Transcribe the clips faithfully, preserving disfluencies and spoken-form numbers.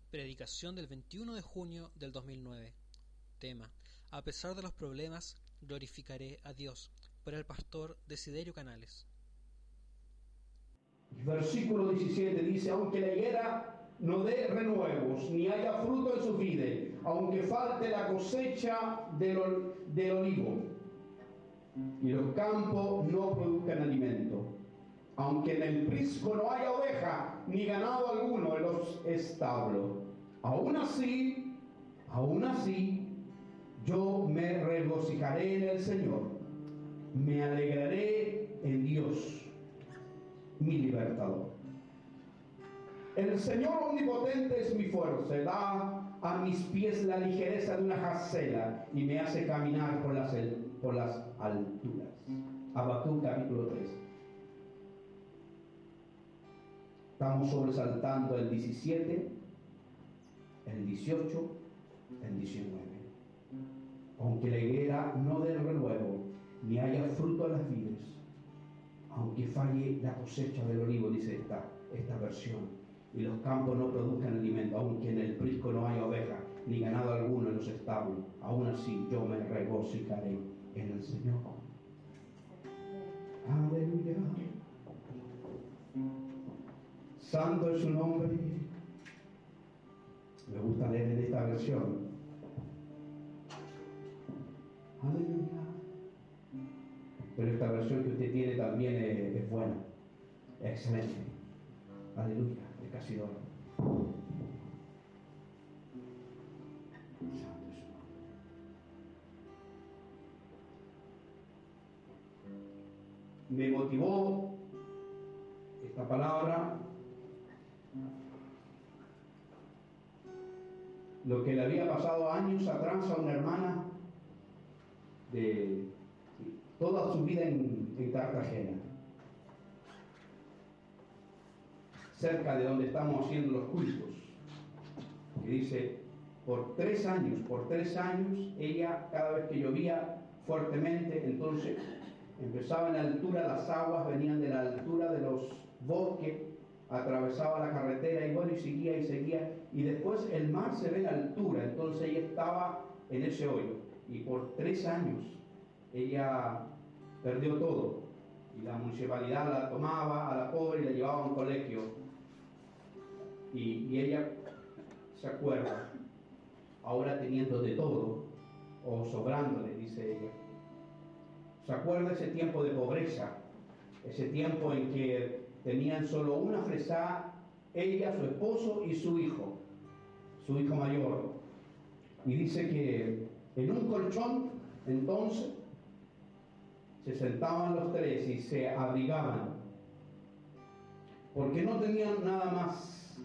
Predicación del veintiuno de junio del dos mil nueve. Tema: a pesar de los problemas, glorificaré a Dios. Por el pastor Desiderio Canales. Versículo diecisiete dice: aunque la higuera no dé renuevos, ni haya fruto en su vide, aunque falte la cosecha del, del olivo, y los campos no produzcan alimento, aunque en el prisco no haya oveja, ni ganado alguno en los establos, aún así, aún así, yo me regocijaré en el Señor, me alegraré en Dios, mi libertador. El Señor omnipotente es mi fuerza, da a mis pies la ligereza de una jacela y me hace caminar por las, por las alturas. Habacuc capítulo tres. Estamos sobresaltando el diecisiete, el dieciocho, el diecinueve. Aunque la higuera no dé renuevo, ni haya fruto a las vides, aunque falle la cosecha del olivo, dice esta, esta versión, y los campos no produzcan alimento, aunque en el prisco no haya oveja, ni ganado alguno en los establos, aún así yo me regocijaré en el Señor. Aleluya. Santo es su nombre. Me gusta leer en esta versión. Aleluya. Pero esta versión que usted tiene también es, es buena, es excelente. Aleluya, de Casidoro. Santo es su nombre. Me motivó esta palabra lo que le había pasado años atrás a una hermana de toda su vida en, en Cartagena, cerca de donde estamos haciendo los cultos, que dice, por tres años, por tres años, ella, cada vez que llovía fuertemente, entonces empezaba en la altura, las aguas venían de la altura de los bosques, atravesaba la carretera y bueno, y seguía y seguía, y después el mar se ve en altura, entonces ella estaba en ese hoyo, y por tres años ella perdió todo, y la municipalidad la tomaba a la pobre y la llevaba a un colegio, y, y ella se acuerda, ahora teniendo de todo, o sobrándole, dice ella, se acuerda ese tiempo de pobreza, ese tiempo en que tenían solo una fresada, ella, su esposo y su hijo, su hijo mayor, y dice que en un colchón, entonces, se sentaban los tres y se abrigaban, porque no tenían nada más,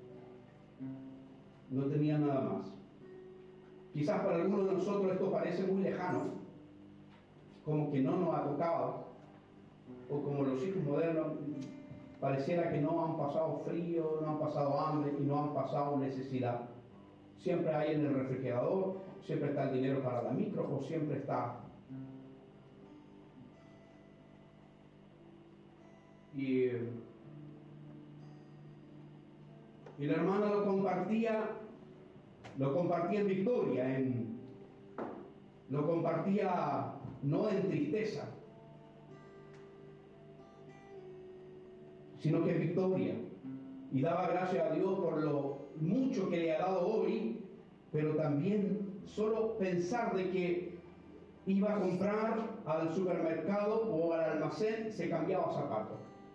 no tenían nada más. Quizás para algunos de nosotros esto parece muy lejano, como que no nos ha tocado, o como los hijos modernos, pareciera que no han pasado frío, no han pasado hambre y no han pasado necesidad. Siempre hay en el refrigerador, siempre está el dinero para la micro, o siempre está. Y, y la hermana lo compartía, lo compartía en victoria, en, lo compartía no en tristeza, sino que en victoria, y daba gracias a Dios por lo mucho que le ha dado hoy, pero también solo pensar de que iba a comprar al supermercado o al almacén, se cambiaba zapatos,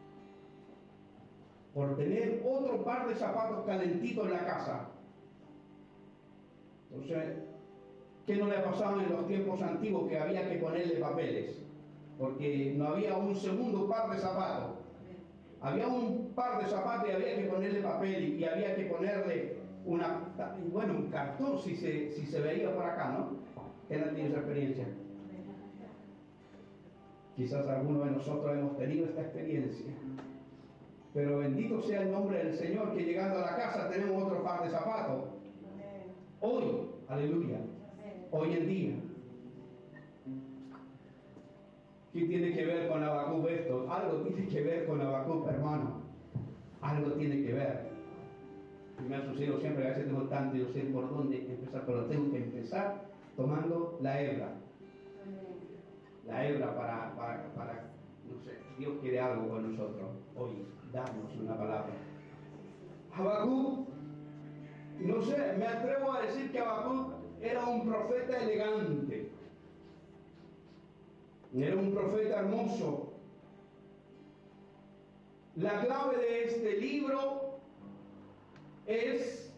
por tener otro par de zapatos calentitos en la casa. Entonces, ¿qué no le pasaba en los tiempos antiguos que había que ponerle papeles? Porque no había un segundo par de zapatos. Había un par de zapatos y había que ponerle papel y había que ponerle una, bueno, un cartón si se, si se veía por acá, ¿no? ¿Quién no tiene esa experiencia? Quizás algunos de nosotros hemos tenido esta experiencia. Pero bendito sea el nombre del Señor, que llegando a la casa tenemos otro par de zapatos. Hoy, aleluya, hoy en día. ¿Qué tiene que ver con Habacuc esto? Algo tiene que ver con Habacuc, hermano. Algo tiene que ver. me ha sucedido siempre, a veces tengo tanto y no sé por dónde empezar, pero tengo que empezar tomando la hebra. La hebra para, para, para, no sé, Dios quiere algo con nosotros hoy, darnos una palabra. Habacuc, no sé, me atrevo a decir que Habacuc era un profeta elegante, era un profeta hermoso. La clave de este libro es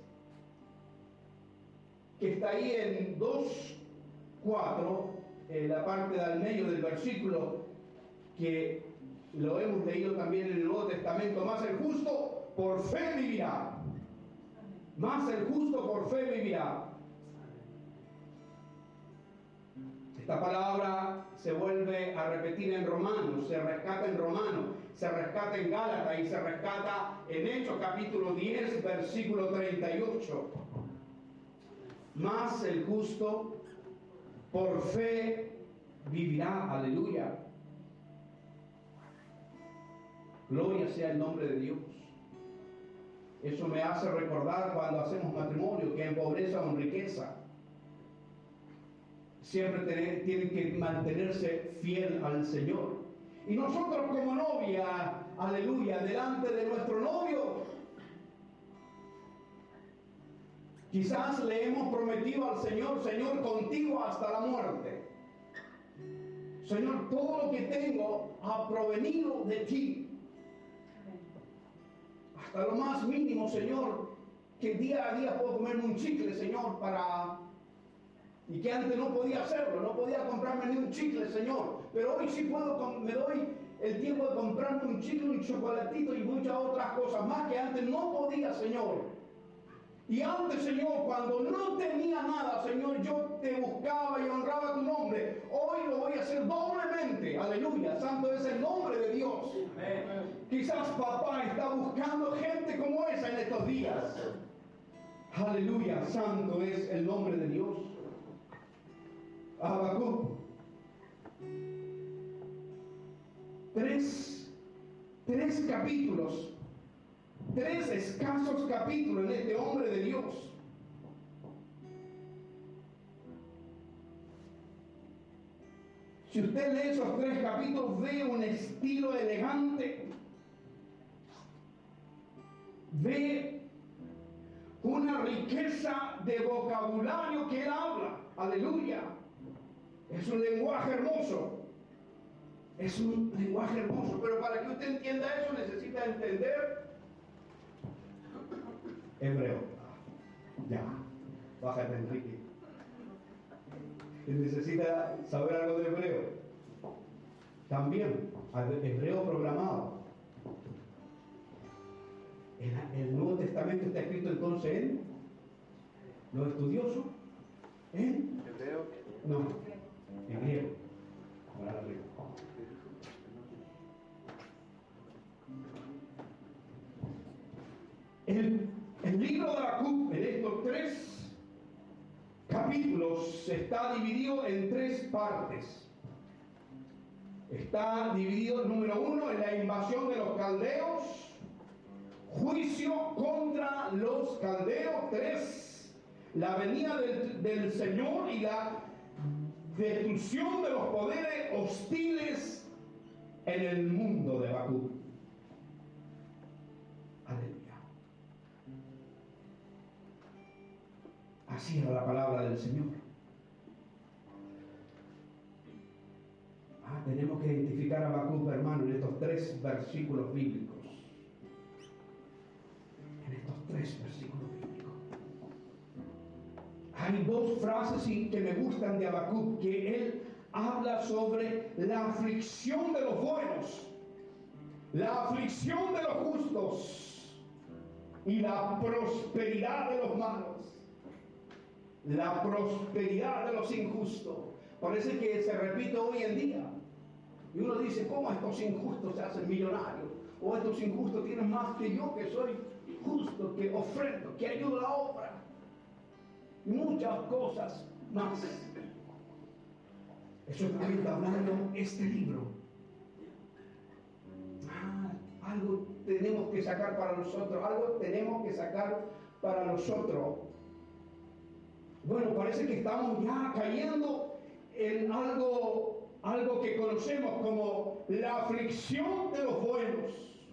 que está ahí en dos cuatro, en la parte del medio del versículo, que lo hemos leído también en el Nuevo Testamento: más el justo por fe vivirá. Más el justo por fe vivirá. Esta palabra se vuelve a repetir en Romanos, se rescata en Romanos, se rescata en Gálatas y se rescata en Hechos capítulo diez, versículo treinta y ocho. Más el justo por fe vivirá. Aleluya. Gloria sea el nombre de Dios. Eso me hace recordar cuando hacemos matrimonio, que en pobreza o en riqueza siempre tener, tienen que mantenerse fiel al Señor. Y nosotros como novia, aleluya, delante de nuestro novio, quizás le hemos prometido al Señor: Señor, contigo hasta la muerte. Señor, todo lo que tengo ha provenido de ti. Hasta lo más mínimo, Señor, que día a día puedo comerme un chicle, Señor, para... Y que antes no podía hacerlo, no podía comprarme ni un chicle, Señor. Pero hoy sí puedo, me doy el tiempo de comprarme un chicle, un chocolatito y muchas otras cosas más que antes no podía, Señor. Y antes, Señor, cuando no tenía nada, Señor, yo te buscaba y honraba tu nombre. Hoy lo voy a hacer doblemente. Aleluya. Santo es el nombre de Dios. Amén. Quizás papá está buscando gente como esa en estos días. Aleluya. Santo es el nombre de Dios. Habacuc. Tres, tres capítulos. Tres escasos capítulos en este hombre de Dios. Si usted lee esos tres capítulos, ve un estilo elegante, ve una riqueza de vocabulario que él habla. Aleluya. Es un lenguaje hermoso. Es un lenguaje hermoso. Pero para que usted entienda eso, necesita entender hebreo. Ya, bájate, Enrique. Necesita saber algo de hebreo. También, hebreo programado. El, el Nuevo Testamento está escrito entonces en los estudiosos, en hebreo. No, en griego. Ahora arriba. El, el libro de Habacuc, en estos tres capítulos, está dividido en tres partes. Está dividido, número uno, en la invasión de los caldeos, juicio contra los caldeos. Tres, la venida del, del Señor y la destrucción de los poderes hostiles en el mundo de Habacuc. Aleluya. Así era la palabra del Señor. Ah, tenemos que identificar a Habacuc, hermano, en estos tres versículos bíblicos. En estos tres versículos bíblicos. Hay dos frases que me gustan de Habacuc, que él habla sobre la aflicción de los buenos, la aflicción de los justos y la prosperidad de los malos. La prosperidad de los injustos. Parece que se repite hoy en día. Y uno dice: ¿cómo estos injustos se hacen millonarios? O estos injustos tienen más que yo, que soy justo, que ofrendo, que ayudo a la obra. Y muchas cosas más. Eso también está hablando este libro. Ah, algo tenemos que sacar para nosotros, algo tenemos que sacar para nosotros, bueno, parece que estamos ya cayendo en algo, algo que conocemos como la aflicción de los buenos,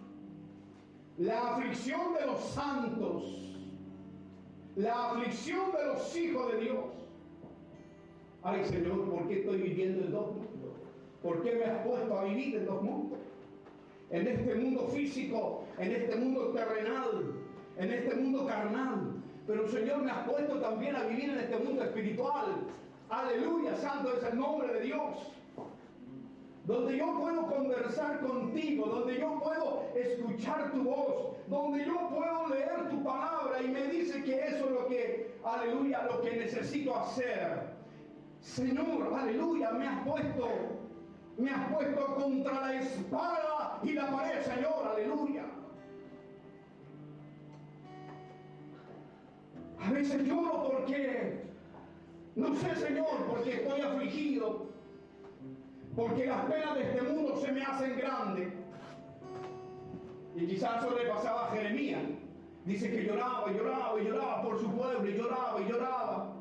la aflicción de los santos, la aflicción de los hijos de Dios. Ay, Señor, ¿por qué estoy viviendo en dos mundos? ¿Por qué me has puesto a vivir en dos mundos? En este mundo físico, en este mundo terrenal, en este mundo carnal. Pero, Señor, me has puesto también a vivir en este mundo espiritual. Aleluya, santo es el nombre de Dios. Donde yo puedo conversar contigo, donde yo puedo escuchar tu voz, donde yo puedo leer tu palabra y me dice que eso es lo que, aleluya, lo que necesito hacer. Señor, aleluya, me has puesto, me has puesto contra la espada y la pared, Señor, aleluya. A veces lloro porque, no sé, Señor, porque estoy afligido, porque las penas de este mundo se me hacen grandes. Y quizás eso le pasaba a Jeremías. Dice que lloraba y lloraba y lloraba por su pueblo, y lloraba y lloraba.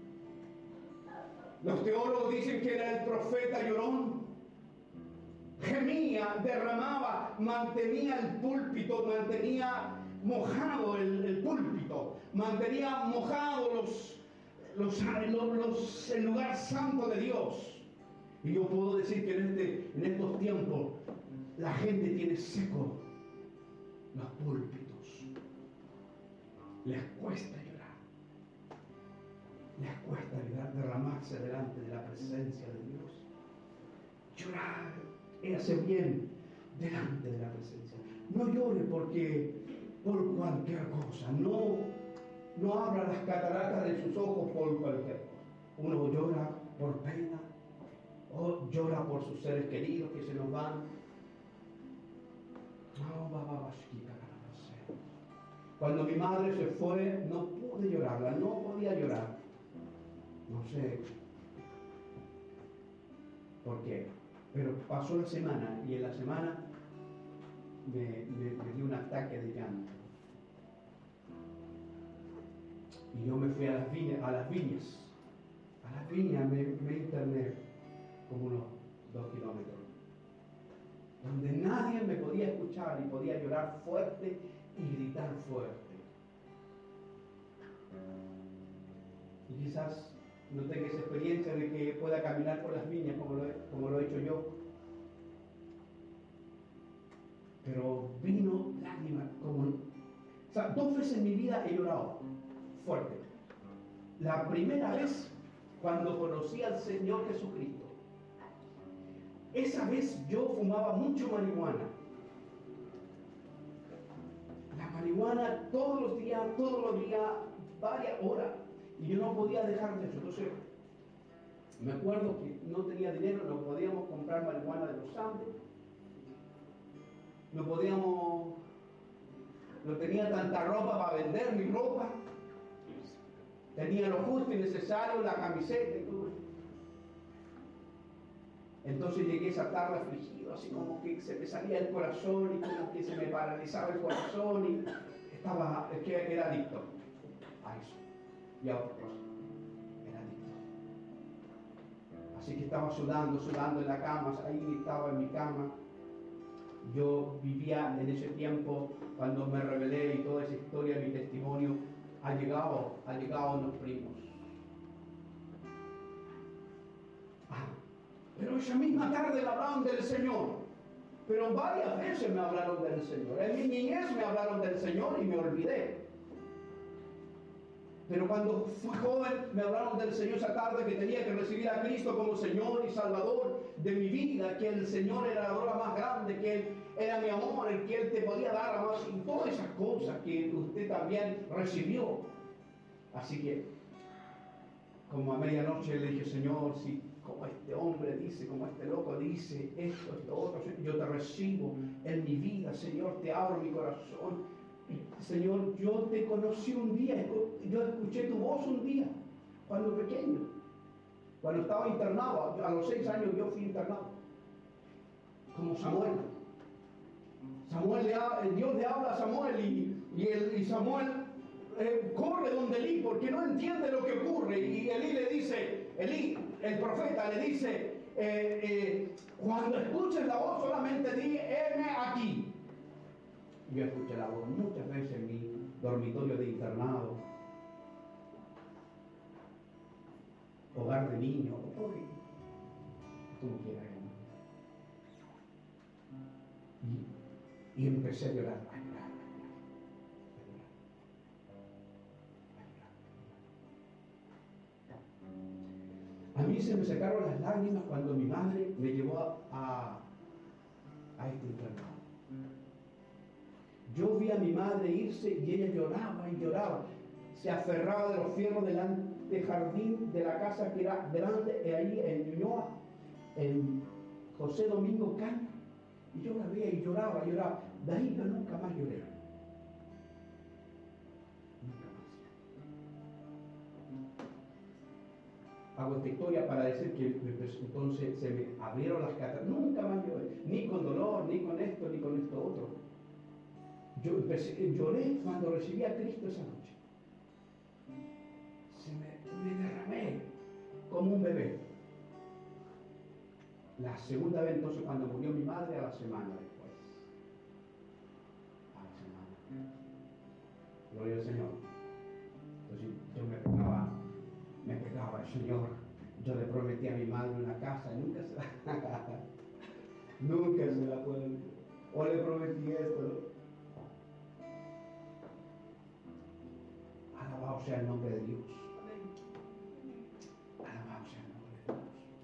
Los teólogos dicen que era el profeta llorón. Gemía, derramaba, mantenía el púlpito, mantenía mojado el, el púlpito, mantenía mojado los, los, los, los, el lugar santo de Dios. Y yo puedo decir que en, este, en estos tiempos la gente tiene seco los púlpitos. Les cuesta llorar. Les cuesta llorar, derramarse delante de la presencia de Dios. Llorar, hace bien delante de la presencia. No llore porque por cualquier cosa. No, no abra las cataratas de sus ojos por cualquier cosa. Uno llora por pena. O llora por sus seres queridos que se nos van. Cuando mi madre se fue, no pude llorarla, no podía llorar. No sé por qué. Pero pasó la semana y en la semana me, me, me dio un ataque de llanto. Y yo me fui a las viñas, a las viñas. A las viñas me, me interné como unos dos kilómetros, donde nadie me podía escuchar y podía llorar fuerte y gritar fuerte. Y quizás no tenga esa experiencia de que pueda caminar por las viñas como lo he, como lo he hecho yo, pero vino lágrimas como... O sea, dos veces en mi vida he llorado fuerte. La primera vez cuando conocí al Señor Jesucristo. Esa vez yo fumaba mucho marihuana. La marihuana todos los días, todos los días, varias horas. Y yo no podía dejar de eso. Entonces, me acuerdo que no tenía dinero, no podíamos comprar marihuana de los Andes. No podíamos, no tenía tanta ropa para vender mi ropa. Tenía lo justo y necesario, la camiseta y todo. Entonces llegué esa tarde afligido, así como que se me salía el corazón y como que se me paralizaba el corazón y estaba, es que era adicto a eso y a otra cosa, era adicto. Así que estaba sudando, sudando en la cama, ahí estaba en mi cama. Yo vivía en ese tiempo cuando me rebelé y toda esa historia, mi testimonio ha llegado, ha llegado a los primos. Pero esa misma tarde me hablaron del Señor. Pero varias veces me hablaron del Señor. En mi niñez me hablaron del Señor y me olvidé. Pero cuando fui joven me hablaron del Señor esa tarde, que tenía que recibir a Cristo como Señor y Salvador de mi vida, que el Señor era la obra más grande, que Él era mi amor, el que Él te podía dar a más, y todas esas cosas que usted también recibió. Así que, como a medianoche le dije, Señor, si como este hombre dice, como este loco dice, esto, esto, otro, yo te recibo en mi vida, Señor, te abro mi corazón. Y, Señor, yo te conocí un día, yo escuché tu voz un día, cuando pequeño, cuando estaba internado, a los seis años yo fui internado, como Samuel. Samuel le habla, Dios le habla a Samuel y, y, el, y Samuel eh, corre donde Elí porque no entiende lo que ocurre. Y Elí le dice, Elí, el profeta le dice, eh, eh, cuando escuches la voz solamente di, heme aquí. Yo escuché la voz muchas veces en mi dormitorio de internado, hogar de niños, como quiera. Y, y empecé a llorar, a llorar, a llorar, a llorar. A mí se me sacaron las lágrimas cuando mi madre me llevó a, a, a este internado. Yo vi a mi madre irse y ella lloraba y lloraba. Se aferraba de los fierros del antejardín de la casa que era grande, ahí en Ñuñoa, en José Domingo Caña. Y yo la veía y lloraba, lloraba. De ahí yo nunca más lloré. Nunca más. Hago esta historia para decir que entonces se me abrieron las cataratas. Nunca más lloré. Ni con dolor, ni con esto, ni con esto otro. Yo empecé, lloré cuando recibí a Cristo esa noche. Se me, me derramé como un bebé. La segunda vez entonces cuando murió mi madre, a la semana después. A la semana. Gloria al Señor. Entonces yo me pegaba, me pegaba al Señor. Yo le prometí a mi madre una casa y nunca se la nunca se la puedo. O le prometí esto, ¿no? Alabado sea el nombre de Dios. Alabado sea el nombre de Dios.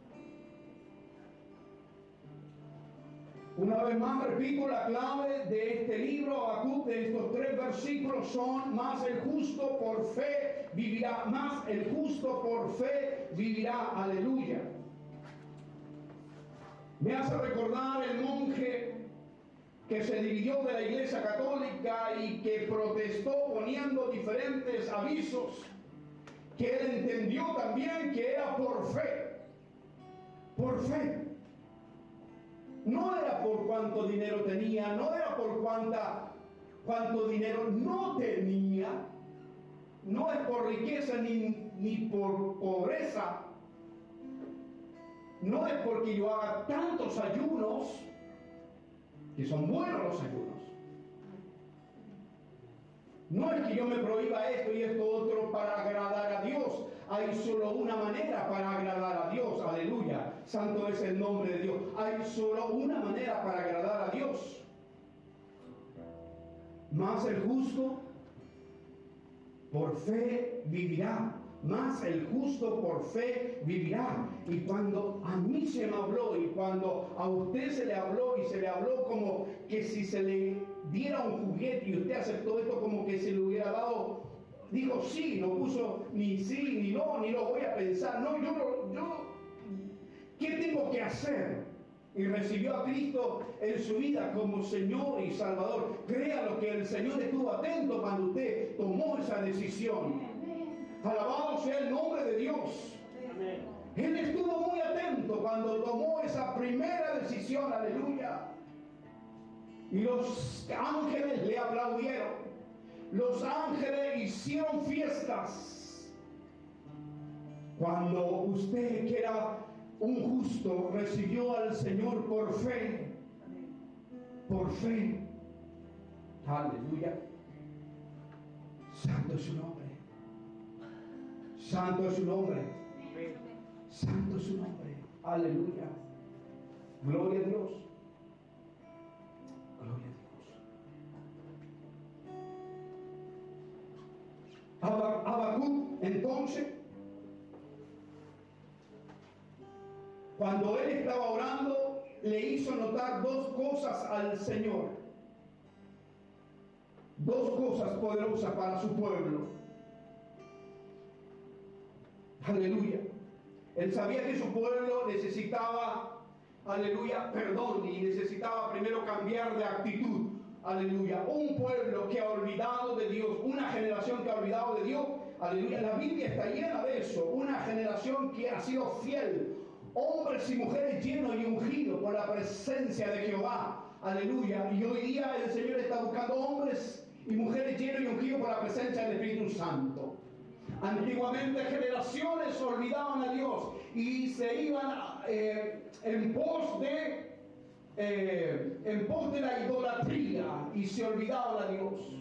Una vez más repito, la clave de este libro, Habacuc, de estos tres versículos son: más el justo por fe vivirá, más el justo por fe vivirá. Aleluya. Me hace recordar el monje que se dividió de la Iglesia Católica y que protestó poniendo diferentes avisos, que él entendió también que era por fe, por fe. No era por cuánto dinero tenía, no era por cuánta, cuánto dinero no tenía, no es por riqueza ni, ni por pobreza, no es porque yo haga tantos ayunos, que son buenos los ayunos. No es que yo me prohíba esto y esto otro para agradar a Dios. Hay solo una manera para agradar a Dios. Aleluya. Santo es el nombre de Dios. Hay solo una manera para agradar a Dios. Más el justo por fe vivirá. Más el justo por fe vivirá. Y cuando a mí se me habló y cuando a usted se le habló y se le habló como que si se le diera un juguete y usted aceptó esto como que se le hubiera dado, dijo sí, no puso ni sí, ni no, ni lo voy a pensar. No, yo, yo, ¿qué tengo que hacer? Y recibió a Cristo en su vida como Señor y Salvador. Créalo que el Señor estuvo atento cuando usted tomó esa decisión. Alabado sea el nombre de Dios. Amén. Él estuvo muy atento cuando tomó esa primera decisión. Aleluya. Y los ángeles le aplaudieron. Los ángeles hicieron fiestas. Cuando usted, que era un justo, recibió al Señor por fe. Por fe. Aleluya. Santo es su nombre. Santo es su nombre. Santo es su nombre. Aleluya. Gloria a Dios. Gloria a Dios. Habacuc, entonces, cuando él estaba orando, le hizo notar dos cosas al Señor. Dos cosas poderosas para su pueblo. Aleluya. Él sabía que su pueblo necesitaba, aleluya, perdón, y necesitaba primero cambiar de actitud. Aleluya. Un pueblo que ha olvidado de Dios, una generación que ha olvidado de Dios. Aleluya. La Biblia está llena de eso. Una generación que ha sido fiel. Hombres y mujeres llenos y ungidos por la presencia de Jehová. Aleluya. Y hoy día el Señor está buscando hombres y mujeres llenos y ungidos por la presencia del Espíritu Santo. Antiguamente generaciones olvidaban a Dios y se iban eh, en pos de eh, en pos de la idolatría y se olvidaban a Dios.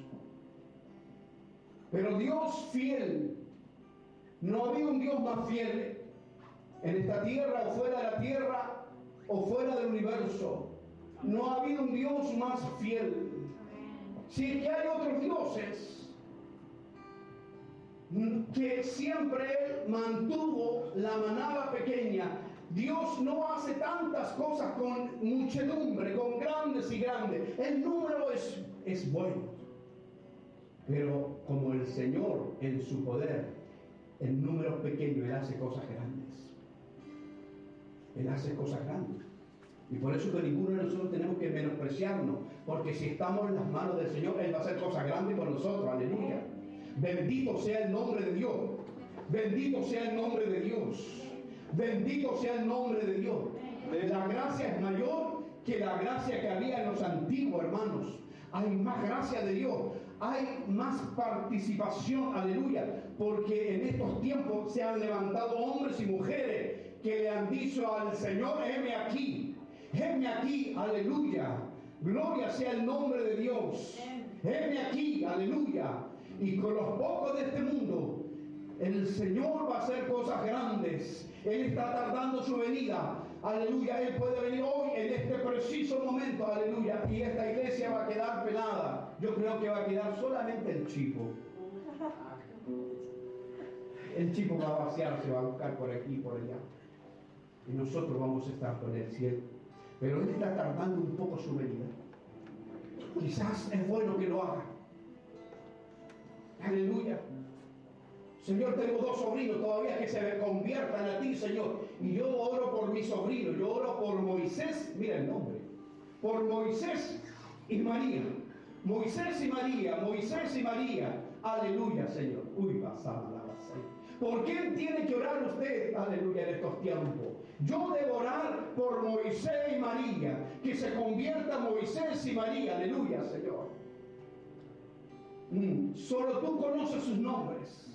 Pero Dios fiel, no había un Dios más fiel en esta tierra o fuera de la tierra o fuera del universo. No ha habido un Dios más fiel. Si es que hay otros dioses que siempre Él mantuvo la manada pequeña. Dios no hace tantas cosas con muchedumbre, con grandes y grandes. El número es, es bueno. Pero como el Señor en su poder, en números pequeños, Él hace cosas grandes. Él hace cosas grandes. Y por eso que ninguno de nosotros tenemos que menospreciarnos, porque si estamos en las manos del Señor, Él va a hacer cosas grandes con nosotros. Aleluya. Bendito sea el nombre de Dios. Bendito sea el nombre de Dios. Bendito sea el nombre de Dios. La gracia es mayor que la gracia que había en los antiguos, hermanos. Hay más gracia de Dios. Hay más participación, aleluya. Porque en estos tiempos se han levantado hombres y mujeres que le han dicho al Señor: heme aquí, heme aquí, aleluya. Gloria sea el nombre de Dios. Heme aquí, aleluya. Y con los pocos de este mundo, el Señor va a hacer cosas grandes. Él está tardando su venida. Aleluya. Él puede venir hoy en este preciso momento. Aleluya. Y esta iglesia va a quedar pelada. Yo creo que va a quedar solamente el chico. El chico va a vaciarse, va a buscar por aquí y por allá. Y nosotros vamos a estar con él, ¿cierto? Pero Él está tardando un poco su venida. Quizás es bueno que lo haga. Aleluya. Señor, tengo dos sobrinos todavía que se conviertan a ti, Señor. Y yo oro por mi sobrino, yo oro por Moisés, mira el nombre, por Moisés y María. Moisés y María, Moisés y María. Aleluya, Señor. Uy, pasada la base. ¿Por qué tiene que orar usted, aleluya, en estos tiempos? Yo debo orar por Moisés y María, que se convierta Moisés y María. Aleluya, Señor. Mm, solo tú conoces sus nombres,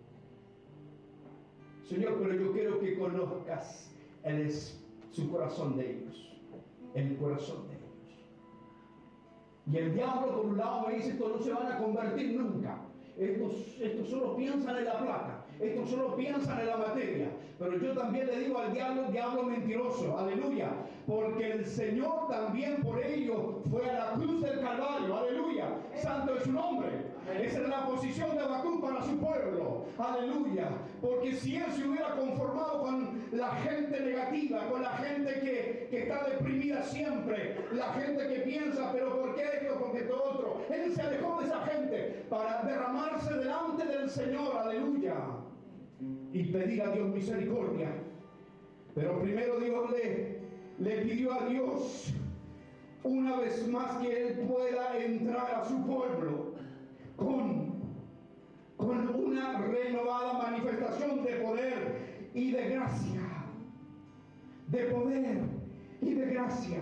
Señor, pero yo quiero que conozcas el, su corazón de ellos, el corazón de ellos. Y el diablo por un lado me dice: estos no se van a convertir nunca, estos, estos solo piensan en la plata, estos solo piensan en la materia. Pero yo también le digo al diablo: diablo mentiroso, aleluya, porque el Señor también por ello fue a la cruz del Calvario, aleluya, santo es su nombre. Esa es la posición de Habacuc para su pueblo, aleluya, porque si él se hubiera conformado con la gente negativa, con la gente que, que está deprimida siempre, la gente que piensa: pero ¿por qué esto? ¿Por qué esto otro? Él se alejó de esa gente para derramarse delante del Señor, aleluya, y pedir a Dios misericordia. Pero primero Dios le, le pidió a Dios una vez más que Él pueda entrar a su pueblo con, con una renovada manifestación de poder y de gracia, de poder y de gracia.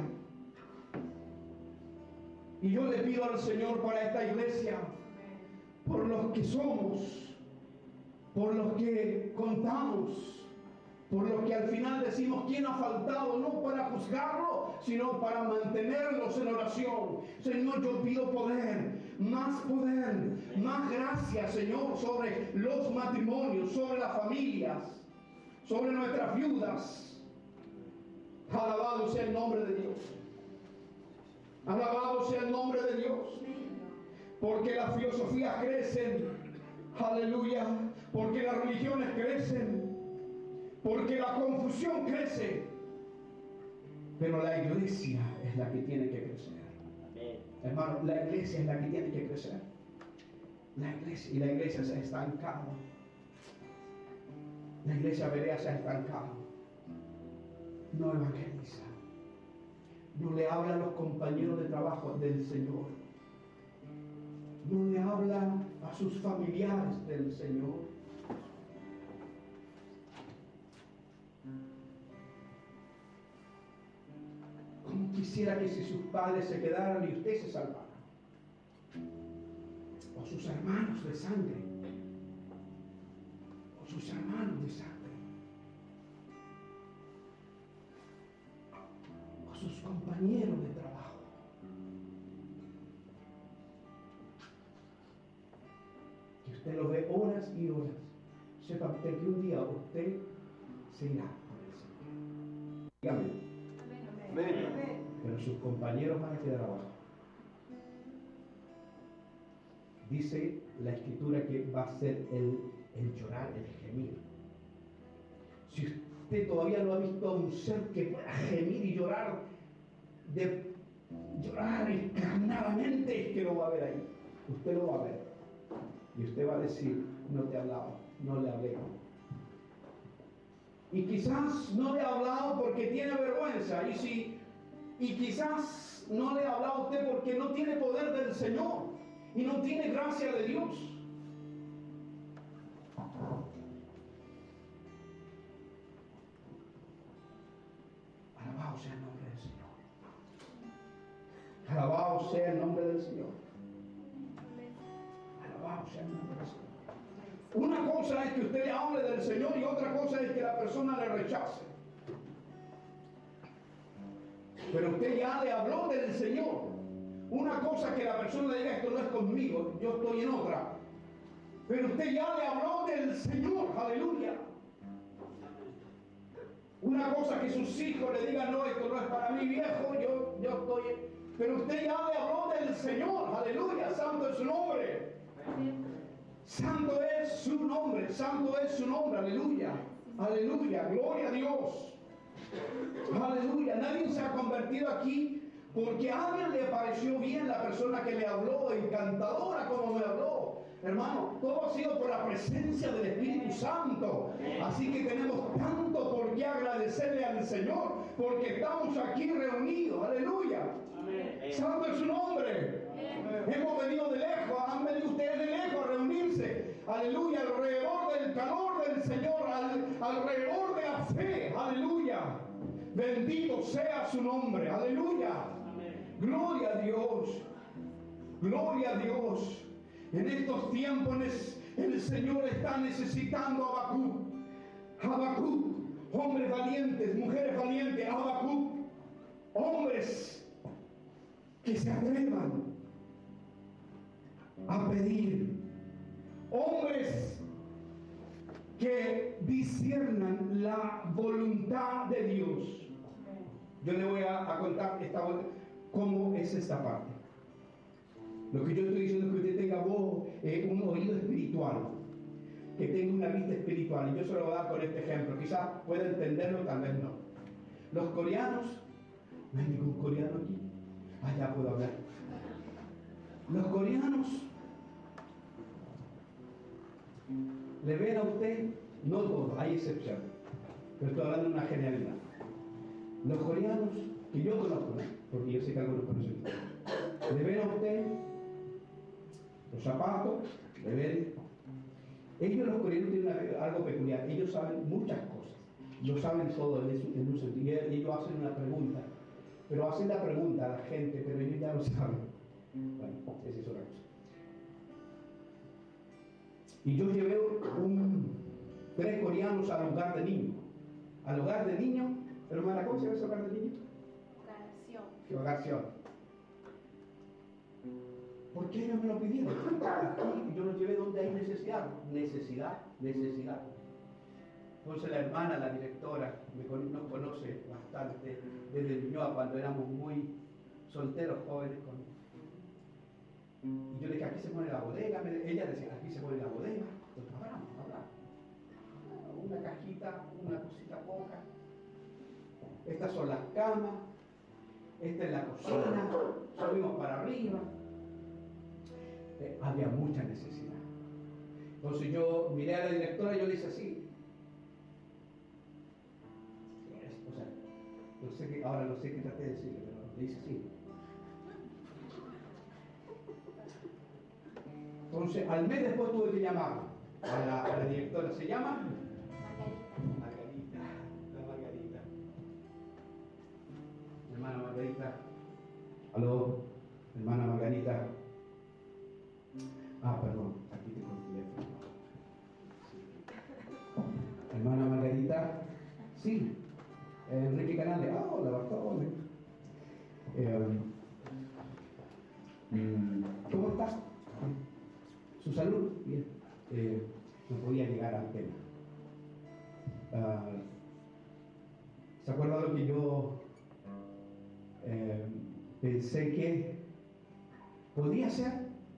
Y yo le pido al Señor para esta iglesia, por los que somos, por los que contamos, por los que al final decimos quién ha faltado, no para juzgarlo, sino para mantenerlos en oración. Señor, yo pido poder, más poder, más gracia, Señor, sobre los matrimonios, sobre las familias, sobre nuestras viudas. Alabado sea el nombre de Dios. Alabado sea el nombre de Dios. Porque las filosofías crecen, aleluya, porque las religiones crecen, porque la confusión crece, pero la iglesia es la que tiene que crecer. Amén. Hermano, la iglesia es la que tiene que crecer. La iglesia, y la iglesia se ha estancado. La iglesia Berea se ha estancado. No evangeliza. No le habla a los compañeros de trabajo del Señor. No le habla a sus familiares del Señor. Como quisiera que si sus padres se quedaran y usted se salvara. sus hermanos de sangre, o sus hermanos de sangre, o sus compañeros de trabajo. Que usted lo ve horas y horas. Sepa usted que un día usted se irá con el Señor. Dígame. Amén. Amén. Pero sus compañeros van a quedar abajo. Dice la Escritura que va a ser el, el llorar, el gemir. Si usted todavía no ha visto a un ser que pueda gemir y llorar, de llorar encarnadamente, es que lo va a ver ahí. Usted lo va a ver. Y usted va a decir, no te hablaba, no le hablé. Y quizás no le ha hablado porque tiene vergüenza. Y, si, y quizás no le ha hablado a usted porque no tiene poder del Señor. Y no tiene gracia de Dios. Alabado sea el nombre del Señor. Alabado sea el nombre del Señor. Alabado sea el nombre del Señor. Una cosa es que usted le hable del Señor y otra cosa es que la persona le rechace. Pero usted ya le habló del Señor. Una cosa es que la persona le diga, esto no es conmigo, yo estoy en otra. Pero usted ya le habló del Señor, aleluya. Una cosa que sus hijos le digan, no, esto no es para mí, viejo, yo, yo estoy... Pero usted ya le habló del Señor, aleluya, santo es su nombre. Santo es su nombre, santo es su nombre, aleluya. Aleluya, gloria a Dios. Aleluya, nadie se ha convertido aquí porque a alguien le pareció bien la persona que le habló, encantadora como me habló. Hermano, todo ha sido por la presencia del Espíritu Santo. Así que tenemos tanto por qué agradecerle al Señor, porque estamos aquí reunidos. Aleluya. Amén. Santo es su nombre. Amén. Hemos venido de lejos, han venido ustedes de lejos a reunirse. Aleluya, alrededor del calor del Señor, al, alrededor de la fe. Aleluya. Bendito sea su nombre. Aleluya. Amén. Gloria a Dios. Gloria a Dios. En estos tiempos el Señor está necesitando a Habacuc. Habacuc, hombres valientes, mujeres valientes. Habacuc, hombres que se atrevan a pedir. Hombres que disciernan la voluntad de Dios. Yo le voy a, a contar esta, cómo es esta parte. Lo que yo estoy diciendo es que usted tenga voz, eh, un oído espiritual, que tenga una vista espiritual. Y yo se lo voy a dar con este ejemplo. Quizás pueda entenderlo, tal vez no. Los coreanos, no hay ningún coreano aquí. Ah, ya puedo hablar. Los coreanos le ven a usted, no todos, hay excepciones, pero estoy hablando de una generalidad. Los coreanos, que yo conozco, ¿no? Porque yo sé que algunos conocen, le ven a usted los zapatos, le ven. Ellos, los coreanos, tienen una, algo peculiar. Ellos saben muchas cosas. Lo saben todo en, eso, en un sentido. Ellos hacen una pregunta, pero hacen la pregunta a la gente, pero ellos ya lo saben. Bueno, esa es otra cosa. Y yo llevé un, tres coreanos al hogar de niños. Al hogar de niños, hermana, ¿cómo se llama ese hogar de niños? Hogarción. Hogarción. ¿Por qué ellos me lo pidieron? Aquí yo los llevé donde hay necesidad. Necesidad, necesidad. Entonces la hermana, la directora, me nos conoce bastante desde Ñuñoa cuando éramos muy solteros, jóvenes. Con... Y yo le dije, aquí se pone la bodega. Ella decía, aquí se pone la bodega. Entonces hablamos, hablamos. Una cajita, una cosita poca. Estas son las camas. Esta es la cocina. Subimos para arriba. Eh, había mucha necesidad. Entonces yo miré a la directora y yo le hice así. O sea, no sé qué, ahora no sé qué traté de decirle, pero le hice así. Entonces, al mes después tuve que llamar a la, a la directora. ¿Se llama? Margarita. Margarita. La Margarita. Hermana Margarita. Aló, hermana Margarita. Ah, perdón. Sí. Enrique Canales. Ah, hola, pastor. Eh, ¿Cómo estás? ¿Su salud? Bien. Eh, no podía llegar al tema. Uh, ¿Se acuerda lo que yo eh, pensé que podía ser?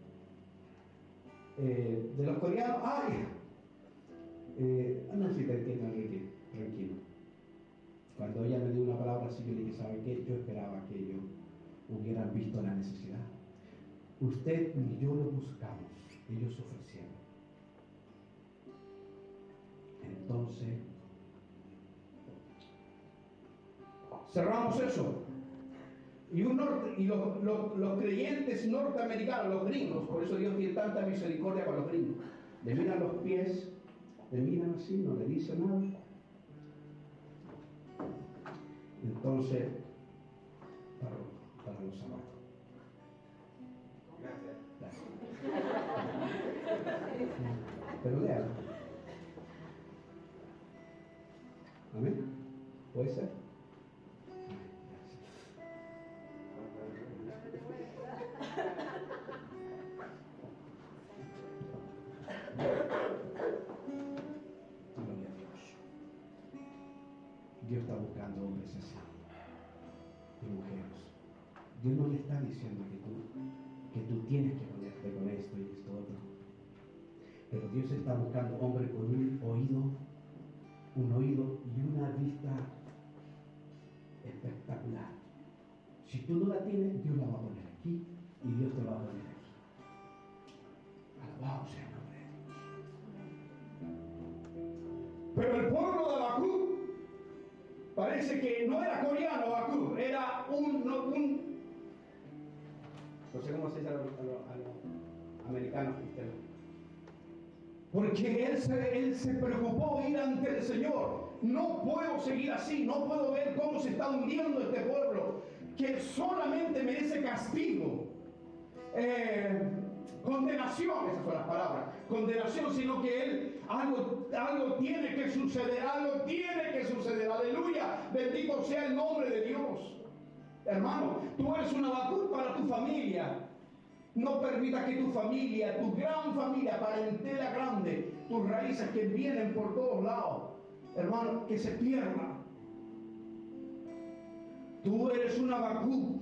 Eh, de los coreanos. ¡Ay! Eh, no, si te entiendo, Enrique, tranquilo. Cuando ella me dio una palabra así, yo le dije, ¿sabe qué? Yo esperaba que ellos hubieran visto la necesidad. Usted y yo lo buscamos, ellos ofrecieron. Entonces, cerramos eso. Y, un norte, y los, los, los creyentes norteamericanos, los gringos, por eso Dios tiene tanta misericordia con los gringos, le miran los pies, le miran así, no le dicen nada. Entonces, para, para los zapatos. Gracias. Gracias. Pero léalo. Amén. ¿Puede ser? Gloria a Dios. Dios está buscando hombres así y mujeres. Dios no le está diciendo que tú, que tú tienes que ponerte con esto y esto otro. Pero Dios está buscando hombres con un oído, un oído y una vista espectacular. Si tú no la tienes, Dios la va a poner aquí y Dios te va a poner aquí. Alabado sea el nombre de Dios. Pero el pueblo de Habacuc parece que no era coreano Habacuc, era un, no, un no sé cómo se dice a los, a los, a los americanos cristianos. Porque él se, él se preocupó ir ante el Señor. No puedo seguir así, no puedo ver cómo se está hundiendo este pueblo, que solamente merece castigo, eh, condenación, esas son las palabras, condenación, sino que él, algo, algo tiene que suceder, algo tiene que suceder, aleluya, bendito sea el nombre de Dios. Hermano, tú eres un Habacuc para tu familia. No permita que tu familia, tu gran familia, parentela grande, tus raíces que vienen por todos lados, hermano, que se pierdan. Tú eres un Habacuc.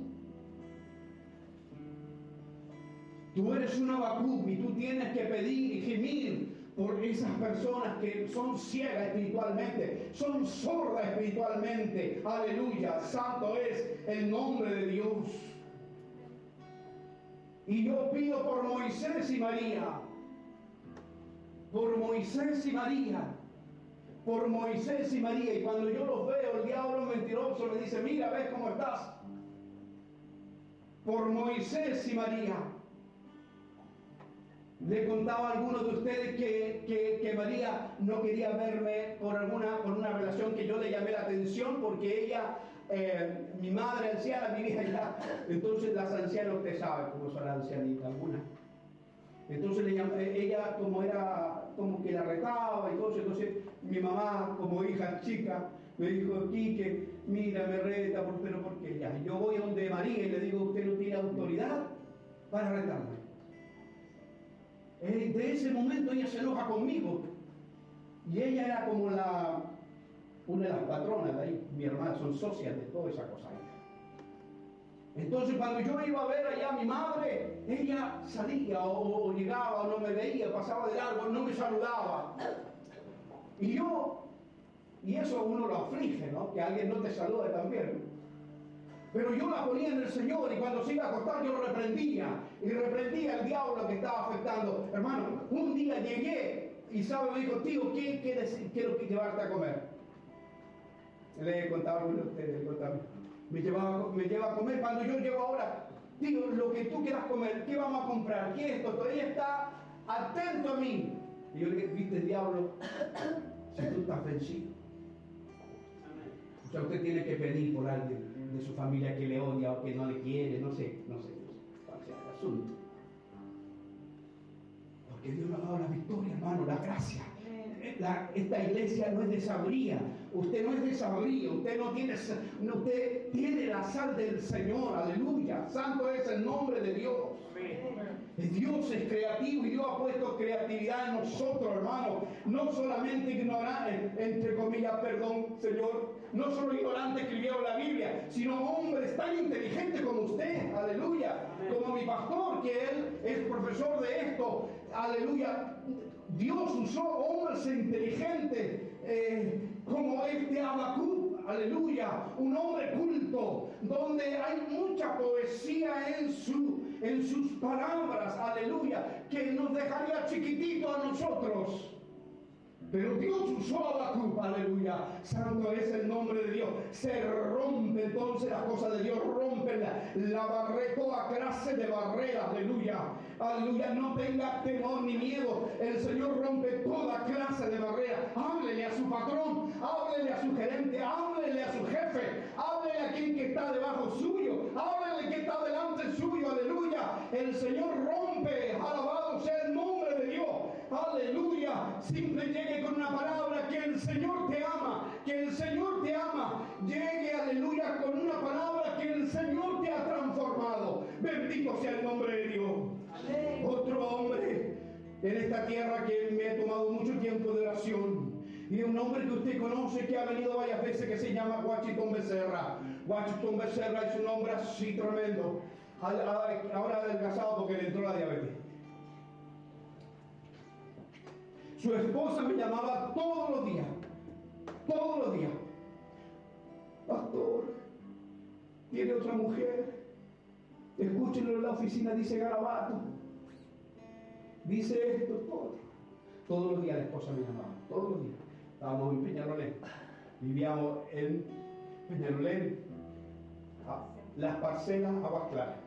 Tú eres un Habacuc y tú tienes que pedir y gemir por esas personas que son ciegas espiritualmente, son sordas espiritualmente. Aleluya, santo es el nombre de Dios. Y yo pido por Moisés y María, por Moisés y María, por Moisés y María. Y cuando yo los veo, el diablo mentiroso me dice, mira, ves cómo estás. Por Moisés y María. Le contaba a algunos de ustedes que, que, que María no quería verme por alguna por una relación que yo le llamé la atención, porque ella, eh, mi madre anciana, vivía allá. Entonces las ancianas, usted sabe cómo son las ancianitas algunas. Entonces le llamé, ella como era, como que la retaba y todo eso. Entonces mi mamá, como hija chica, me dijo, Quique, mira, me reta, pero ¿por qué? Ya, yo voy a donde María y le digo, usted no tiene autoridad para retarme. De ese momento ella se enoja conmigo, y ella era como la una de las patronas de ahí, mi hermana, son socias de toda esa cosa ahí. Entonces cuando yo iba a ver allá a mi madre, ella salía o, o llegaba o no me veía, pasaba de largo, no me saludaba, y yo, y eso a uno lo aflige, ¿no? Que alguien no te salude también. Pero yo la ponía en el Señor, y cuando se iba a acostar yo lo reprendía, y reprendía al diablo que estaba afectando. Hermano, un día llegué y sabe, me dijo, tío, ¿qué quieres, quiero llevarte a comer? Le contaba a uno de ustedes, le contaba. Me, llevaba, me lleva a comer. Cuando yo llego ahora, tío, lo que tú quieras comer, ¿qué vamos a comprar? ¿Qué es esto? Todavía está atento a mí. Y yo le dije, viste, diablo, si tú estás vencido. O sea, usted tiene que pedir por alguien de su familia que le odia o que no le quiere, no sé, no sé, no sé cuál sea el asunto. Porque Dios nos ha dado la victoria, hermano, la gracia. la, esta iglesia no es de sabría, usted no es de sabría, usted no tiene, usted tiene la sal del Señor, aleluya, santo es el nombre de Dios. Dios es creativo y Dios ha puesto creatividad en nosotros, hermanos. No solamente ignorantes, entre comillas, perdón, Señor, no solo ignorantes escribieron la Biblia, sino hombres tan inteligentes como usted, aleluya, como mi pastor, que él es profesor de esto, aleluya. Dios usó hombres inteligentes eh, como este Habacuc, aleluya, un hombre culto, donde hay mucha poesía en, su, en sus palabras, aleluya, que nos dejaría chiquitito a nosotros. Pero Dios usó a Habacuc, aleluya, santo es el nombre de Dios. Se rompe entonces la cosa de Dios, rompe la, la barrera, toda clase de barrera, aleluya, aleluya, no tenga temor ni miedo, el Señor rompe toda clase de barrera. Háblele a su patrón, háblele a su gerente, háblele a su jefe, háblele a quien que está debajo suyo, háblele que está delante suyo, aleluya, el Señor rompe, alabado sea el nombre de Dios, aleluya. Simple llegue con una palabra, que el Señor te ama, que el Señor te ama, llegue, aleluya, con una palabra que el Señor te ha transformado. Bendito sea el nombre de Dios. Amén. Otro hombre en esta tierra que me ha tomado mucho tiempo de oración, y un hombre que usted conoce, que ha venido varias veces, que se llama Washington Becerra. Washington Becerra es un hombre así tremendo, ahora adelgazado porque le entró la diabetes. Su esposa me llamaba todos los días, todos los días. Pastor, tiene otra mujer, escúchenlo en la oficina, dice garabato, dice esto, todo. Todos los días la esposa me llamaba, todos los días. Estábamos en Peñalolén, vivíamos en Peñalolén, las parcelas Aguas Claras.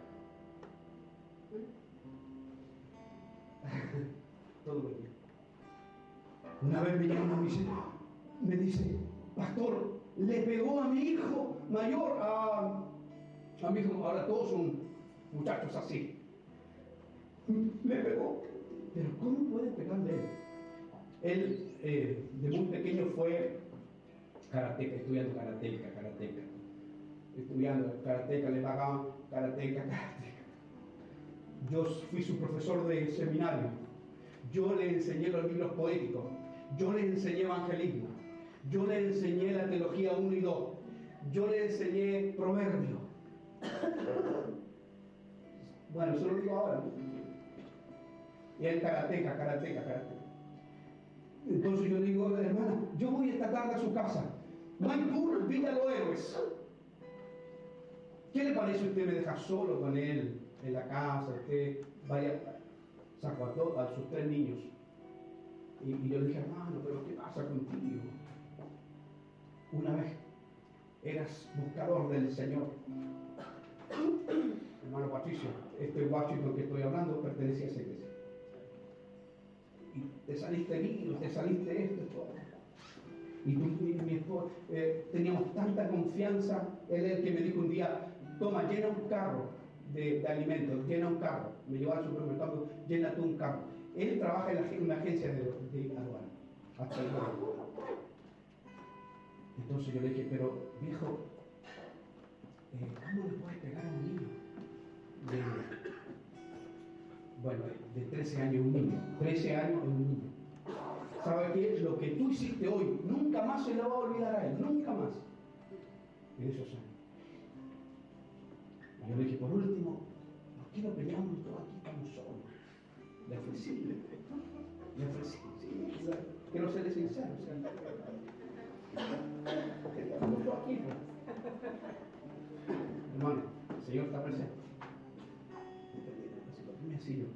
Todos los días. Una vez me llama, me dice, me dice, pastor, le pegó a mi hijo mayor, a, a mi hijo, ahora todos son muchachos así. Le pegó, pero ¿cómo puede pegarle él? Él, eh, de muy pequeño fue karateca, estudiando karateca, karateca. Estudiando karateca, le pagaban karateca, karateca. Yo fui su profesor de seminario. Yo le enseñé los libros poéticos. Yo le enseñé evangelismo. Yo le enseñé la teología uno y dos. Yo le enseñé proverbios. Bueno, eso lo digo ahora, ¿no? Y él karateca, karateca, karateca. Entonces yo digo, hermana, yo voy esta tarde a su casa. Maipur, Villa Los Héroes. ¿Qué le parece usted me deja solo con él en la casa? Usted vaya, sacó a, todos, a sus tres niños. Y, y yo le dije, hermano, pero ¿qué pasa contigo? Una vez eras buscador del Señor. Hermano Patricio, este Washington que estoy hablando pertenece a esa iglesia. Y te saliste vino, te saliste esto, todo. Y mi, mi esposo, eh, teníamos tanta confianza. Él es el que me dijo un día, toma, llena un carro de, de alimentos, llena un carro. Me llevó al supermercado, llena tú un carro. Él trabaja en, la, en una agencia de, de aduana, hasta el momento. Entonces yo le dije, pero viejo, eh, ¿cómo le puedes pegar a un niño? De, bueno, de trece años un niño, trece años un niño. ¿Sabe qué? Lo que tú hiciste hoy, nunca más se lo va a olvidar a él, nunca más, en esos años. Y yo le dije, por último, ¿por qué no peleamos todos aquí estamos solos? Le ofrecí, le ofrecí, sí, quiero serle sincero, o sea, porque estamos todos aquí, pues. Hermano, el Señor está presente. Me así yo,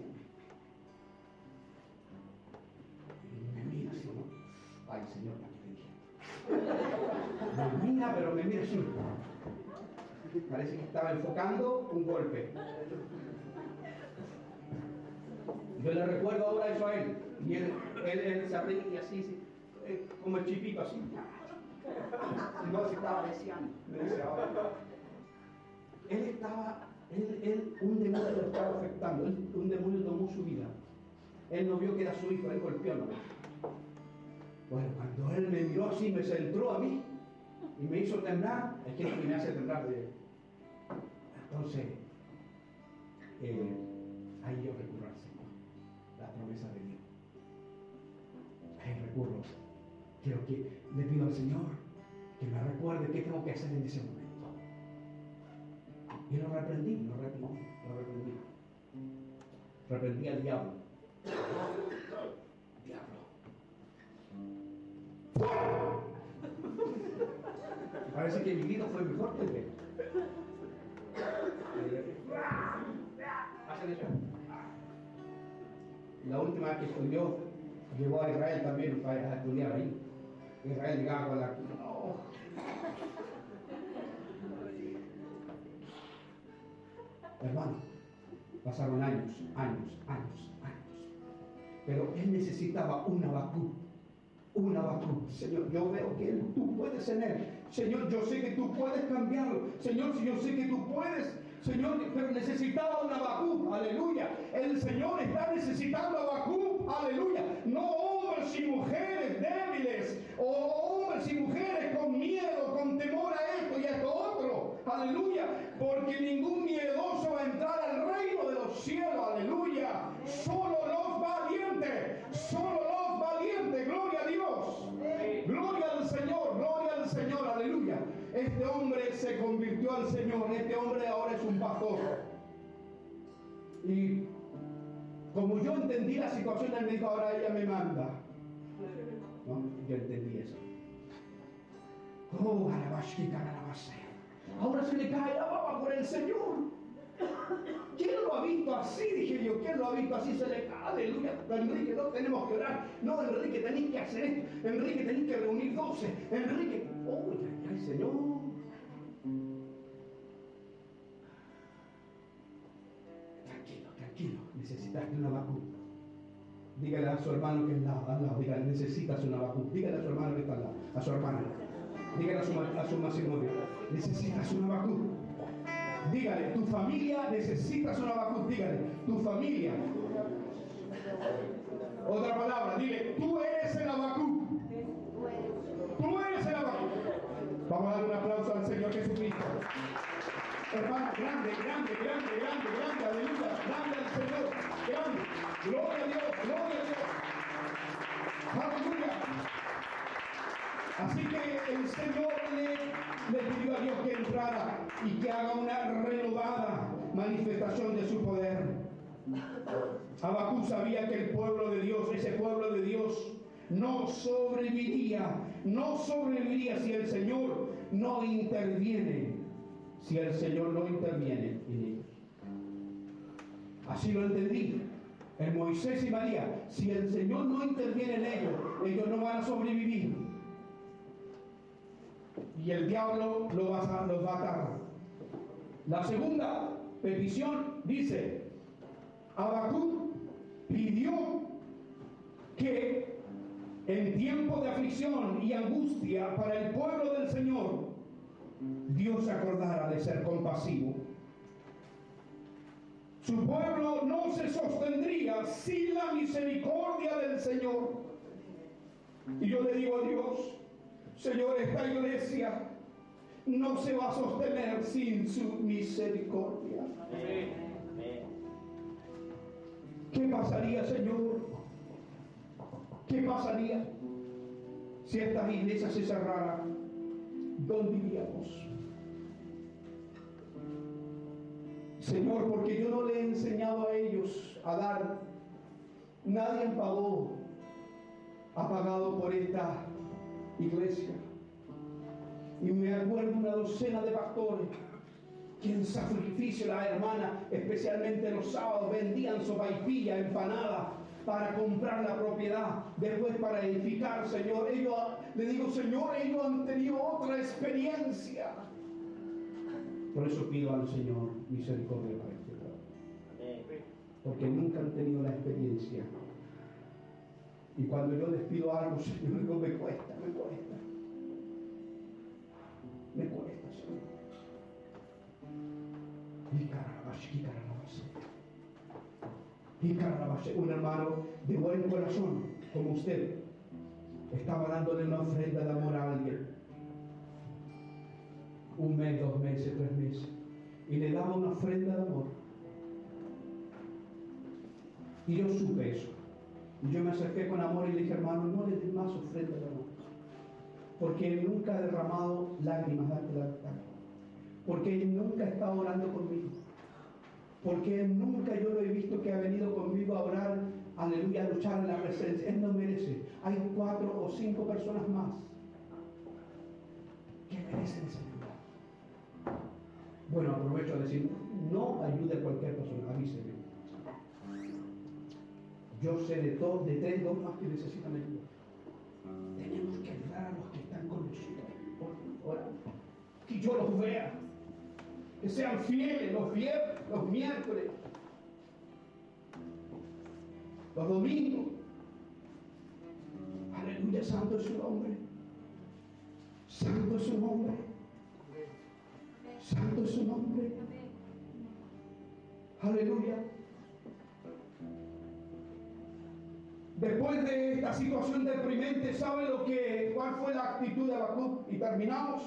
me mira así, ¿no? Ay, Señor, ¿para qué te dije? Me mira, pero me mira así. Parece que estaba enfocando un golpe. Yo le recuerdo ahora eso a él. Y él, él, él se ríe y así, sí, como el chipito así. No, se estaba deseando. Me dice ahora. Él estaba, él, él, un demonio lo estaba afectando. Él, un demonio tomó su vida. Él no vio que era su hijo, él golpeó, ¿no? Bueno, cuando él me miró así, me centró a mí y me hizo temblar, es que me hace temblar de él. Entonces, eh, ahí yo recurro al Señor, la promesa de Dios. Ahí recurro. Quiero que le pido al Señor que me recuerde qué tengo que hacer en ese momento. Y lo reprendí, lo reprendí, lo reprendí. Reprendí al diablo. Diablo. ¡Fuera! Parece que mi grito fue mejor que el de él. Hacen eso. La última vez que estudió, llegó a Israel también para estudiar ahí. Israel llegaba con la... No. Hermano, pasaron años, años, años, años. Pero él necesitaba un Habacuc. Un Habacuc. Señor, yo veo que él, tú puedes en él. Señor, yo sé que tú puedes cambiarlo. Señor, yo sé que tú puedes. Señor, pero necesitaba un Habacuc. Aleluya. El Señor está necesitando Habacuc. Aleluya. No hombres y mujeres débiles. O hombres y mujeres con miedo, con temor a esto y a esto otro. Aleluya. Porque ningún miedoso va a entrar al reino de los cielos. Aleluya. Solo los valientes. Solo los valientes. Gloria a Dios. Gloria al Señor. Gloria al Señor. Aleluya. Este hombre se convirtió al Señor. Este hombre ahora es un pastor. Y como yo entendí la situación, él me dijo, ahora ella me manda. ¿No? Yo entendí eso. Oh, alabashkika, alabase. Ahora se le cae la baba por el Señor. ¿Quién lo ha visto así? Dije yo, ¿quién lo ha visto así? Se le cae, aleluya. Enrique, no tenemos que orar. No, Enrique, tenéis que hacer esto. Enrique, tenéis que reunir doce. Enrique, oh, ya, ya, Señor. Tranquilo, tranquilo. Necesitas una Habacuc. Dígale a su hermano que está al lado. Dígale, necesitas una Habacuc. Dígale a su hermano que está al lado. A su hermana. Dígale a su, a su matrimonio. Necesitas una Habacuc. Dígale, tu familia necesitas una Habacuc. Dígale, tu familia. Otra palabra, dile, tú eres el Habacuc. Tú eres el Habacuc. Vamos a dar un aplauso al Señor Jesucristo. Hermano, grande, grande, grande, grande, grande, aleluya. Grande al Señor, grande. Gloria a Dios, gloria a Dios. Aleluya. Así que el Señor le, le pidió a Dios que entrara y que haga una renovada manifestación de su poder. Habacuc sabía que el pueblo de Dios, ese pueblo de Dios, no sobreviviría, no sobreviviría si el Señor no interviene, si el Señor no interviene en ellos. Así lo entendí. En Moisés y María, si el Señor no interviene en ellos, ellos no van a sobrevivir. Y el diablo los va a, los va a atar. La segunda petición dice, Habacuc pidió que en tiempo de aflicción y angustia para el pueblo del Señor, Dios se acordara de ser compasivo. Su pueblo no se sostendría sin la misericordia del Señor. Y yo le digo a Dios, Señor, esta iglesia no se va a sostener sin su misericordia. ¿Qué pasaría, Señor? ¿Qué pasaría si estas iglesias se cerraran? ¿Dónde iríamos? Señor, porque yo no le he enseñado a ellos a dar. Nadie pagó, ha pagado por esta iglesia. Y me acuerdo una docena de pastores que en sacrificio, la hermana, especialmente los sábados, vendían sopaipilla, empanada para comprar la propiedad, después para edificar. Señor, ellos, le digo, Señor, ellos han tenido otra experiencia. Por eso pido al Señor misericordia para este pueblo, porque nunca han tenido la experiencia. Y cuando yo les pido algo, Señor, digo, me cuesta, me cuesta. Me cuesta, Señor. Y carabashe, y carabashe. Y carabashe, un hermano de buen corazón, como usted, estaba dándole una ofrenda de amor a alguien. Un mes, dos meses, tres meses. Y le daba una ofrenda de amor. Y yo supe eso. Y yo me acerqué con amor y le dije, hermano, no le des más ofrenda de amor. Porque él nunca ha derramado lágrimas ante el altar. Porque él nunca ha estado orando conmigo. Porque él nunca yo lo he visto que ha venido conmigo a orar, aleluya, a luchar en la presencia. Él no merece. Hay cuatro o cinco personas más que merecen ese ayuda. Bueno, aprovecho a decir, no ayude a cualquier persona, avíseme. Yo sé de dos, de tres, dos más que necesitan ayuda. Tenemos que ayudar a los que están con nosotros. Por favor, que yo los vea. Que sean fieles los viernes, los miércoles, los domingos. Aleluya, santo es su nombre. Santo es su nombre. Santo es su nombre. Aleluya. Después de esta situación deprimente, ¿sabe lo que, cuál fue la actitud de Habacuc? Y terminamos.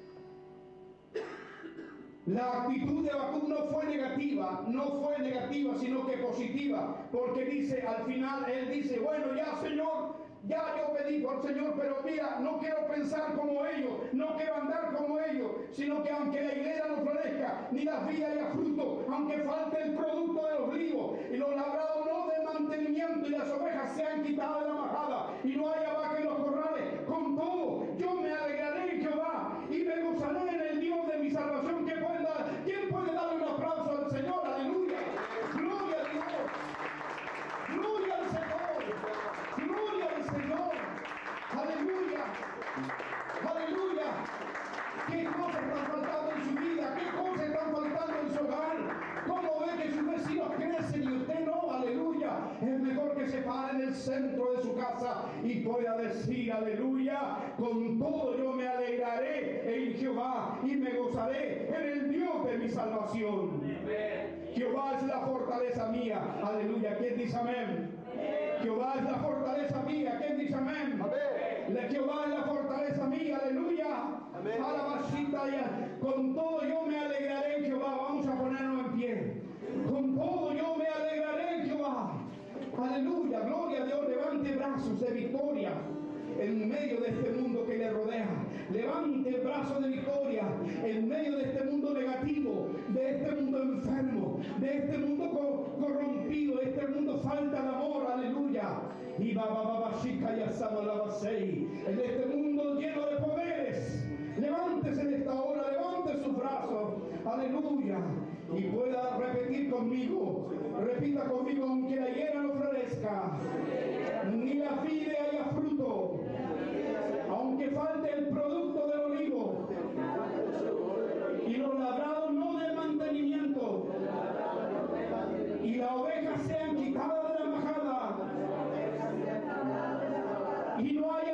La actitud de Habacuc no fue negativa, no fue negativa, sino que positiva, porque dice, al final, él dice, bueno, ya Señor, ya yo pedí por Señor, pero mira, no quiero pensar como ellos, no quiero andar como ellos, sino que aunque la higuera no florezca, ni la viña haya fruto, aunque falte el producto de los ribos, y los labrados no den mantenimiento, y las ovejas sean quitadas de la majada, y no haya vaca en los corrales, con todo, yo me alegraré en Jehová, y me gozaré en el Dios de mi salvación. ¿Qué puede dar? ¿Quién puede darle un aplauso al Señor? Aleluya. Gloria a Dios. Gloria al Señor. Gloria al Señor. Aleluya. Aleluya. ¿Qué cosas están faltando en su vida? ¿Qué cosas están faltando en su hogar? ¿Cómo ve que sus vecinos crecen y usted no? Aleluya. Es mejor que se pare en el centro de su casa y pueda decir, aleluya, con todo yo me alegraré en Jehová y me gozaré en el Dios de mi salvación. Amén. Jehová es la fortaleza mía. Aleluya. ¿Quién dice amén? Amén. Jehová es la fortaleza mía. ¿Quién dice amén? Amén. Jehová es la fortaleza mía. Aleluya. Amén. Alabacita ya. Con todo yo me alegraré en Jehová. Vamos a ponernos en pie. Con todo yo me alegraré en Jehová. Aleluya. Gloria a Dios. Levante brazos de victoria en medio de este mundo que le rodea. Levante el brazo de victoria en medio de este mundo negativo, de este mundo enfermo, de este mundo co corrompido, de este mundo falta de amor. Aleluya. Y va, va, va, va, chica, ya sabe, la va, en este mundo lleno de poderes. Levántese en esta hora, levante sus brazos. Aleluya. Y pueda repetir conmigo. Repita conmigo, aunque la higuera no florezca, ni la vid haya fruto, aunque falte el producto del olivo, y los labrados no den mantenimiento, y las ovejas sean quitadas de la majada, y no haya